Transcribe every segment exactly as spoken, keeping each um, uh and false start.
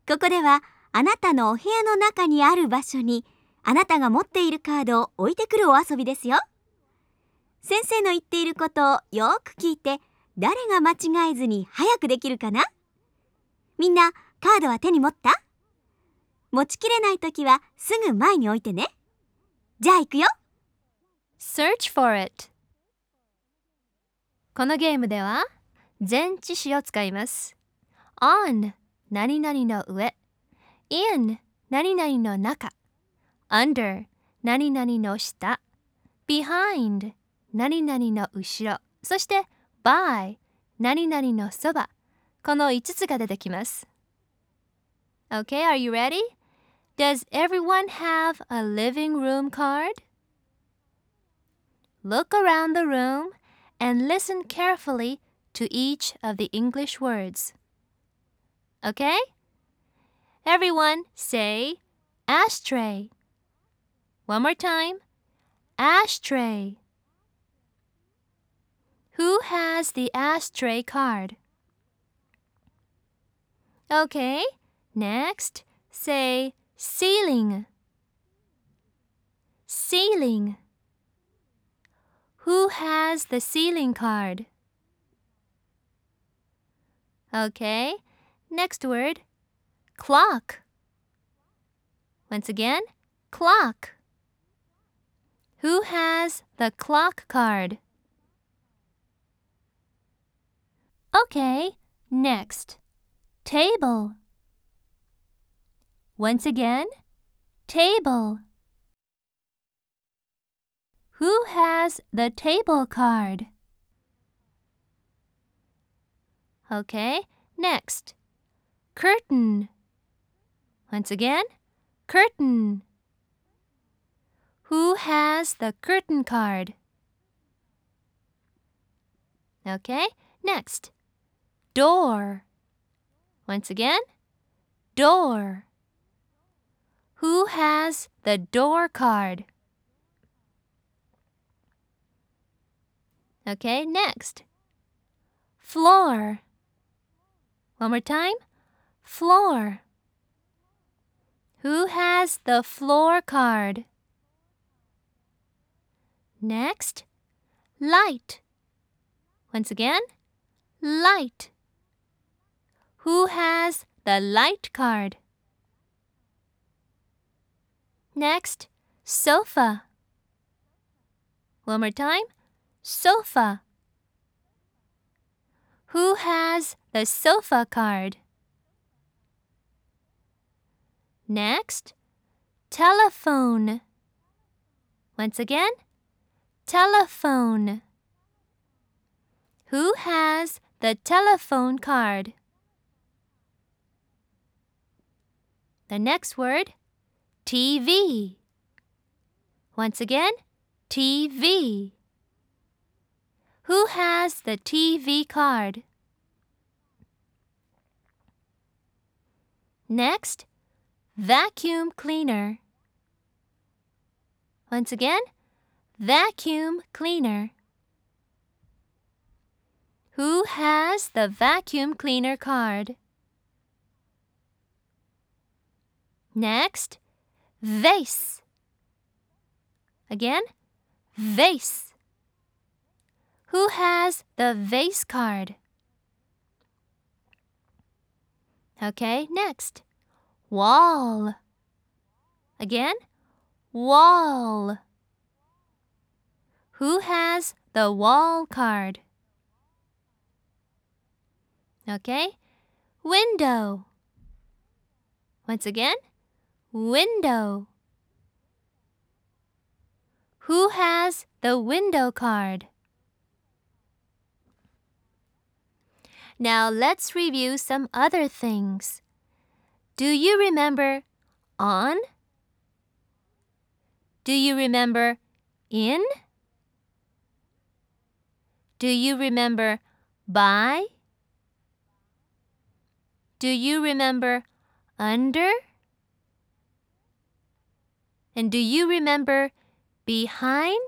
ここではあなたのお部屋の中にある場所にあなたが持っているカードを置いてくるお遊びですよ。先生の言っていることをよく聞いて、誰が間違えずに早くできるかな？みんなカードは手に持った？持ちきれないときはすぐ前に置いてね。じゃあ行くよ。 Search for it。 このゲームでは前置詞を使います。 on 何々の上、 in 何々の中、 under 何々の下、 behind 何々の後ろ、そして by 何々のそば、このいつつが出てきます。 Okay, are you ready? Does everyone have a living room card? Look around the room and listen carefully to each of the English words. Okay? Everyone say ashtray. One more time. Ashtray. Who has the ashtray card? Okay, next, say ceiling. Ceiling. Who has the ceiling card? Okay, next word, clock. Once again, clock. Who has the clock card? Okay, next, table. Once again, table. Who has the table card? Okay, next, curtain. Once again, curtain. Who has the curtain card? Okay, next, door. Once again, door. Who has the door card? Okay, next, floor. One more time, floor. Who has the floor card? Next, light. Once again, light. Who has the light card? Next, sofa. One more time, sofa. Who has the sofa card? Next, telephone. Once again, telephone. Who has the telephone card? The next word, T V. Once again, T V. Who has the T V card? Next, vacuum cleaner. Once again, vacuum cleaner. Who has the vacuum cleaner card? Next, vase. Again, vase. Who has the vase card? Okay, next, wall. Again, wall. Who has the wall card? Okay, window. Once again, window. Who has the window card? Now let's review some other things. Do you remember on? Do you remember in? Do you remember by? Do you remember under? And do you remember behind?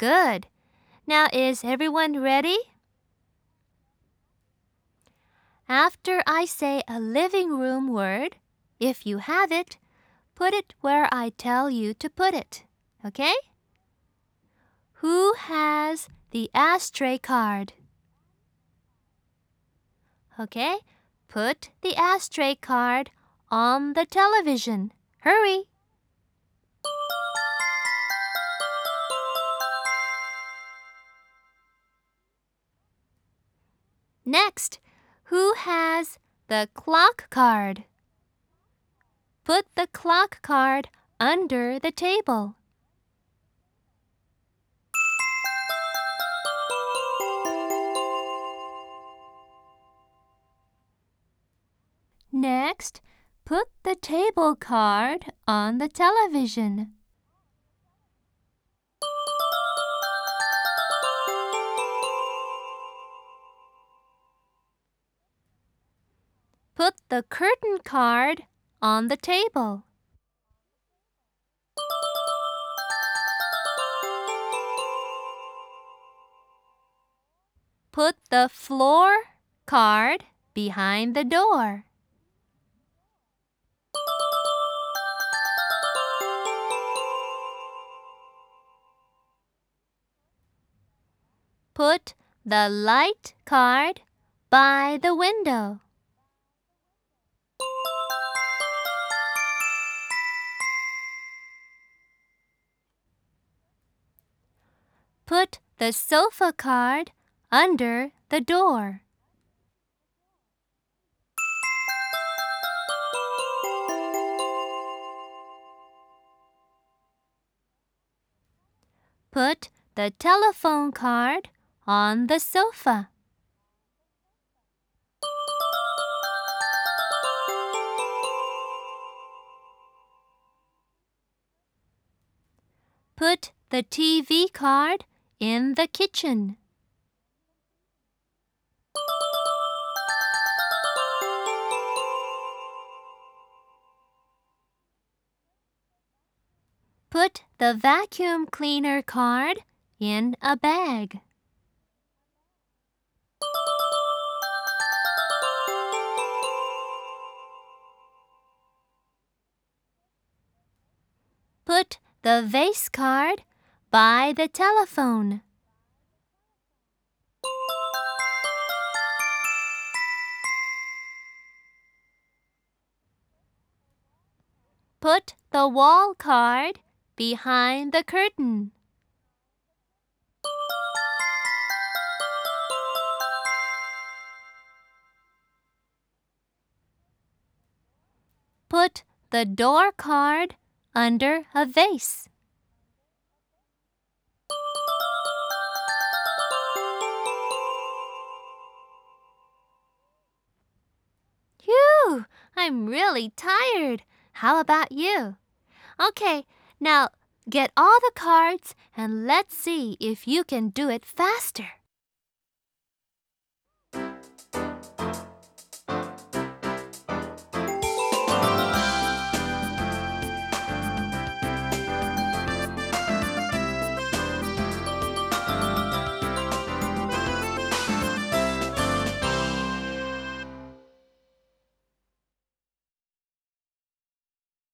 Good. Now is everyone ready? After I say a living room word, if you have it, put it where I tell you to put it. Okay? Who has the ashtray card? Okay, put the ashtray card on the television. Hurry! Next, who has the clock card? Put the clock card under the table. Next, put the table card on the television. Put the curtain card on the table. Put the floor card behind the door. Put the light card by the window. Put the sofa card under the door. Put the telephone card on the sofa. Put the T V card in the kitchen. Put the vacuum cleaner card in a bag. Put the vase card by the telephone. Put the wall card behind the curtain. Put the door card under a vase. Phew! I'm really tired. How about you? Okay, now get all the cards and let's see if you can do it faster.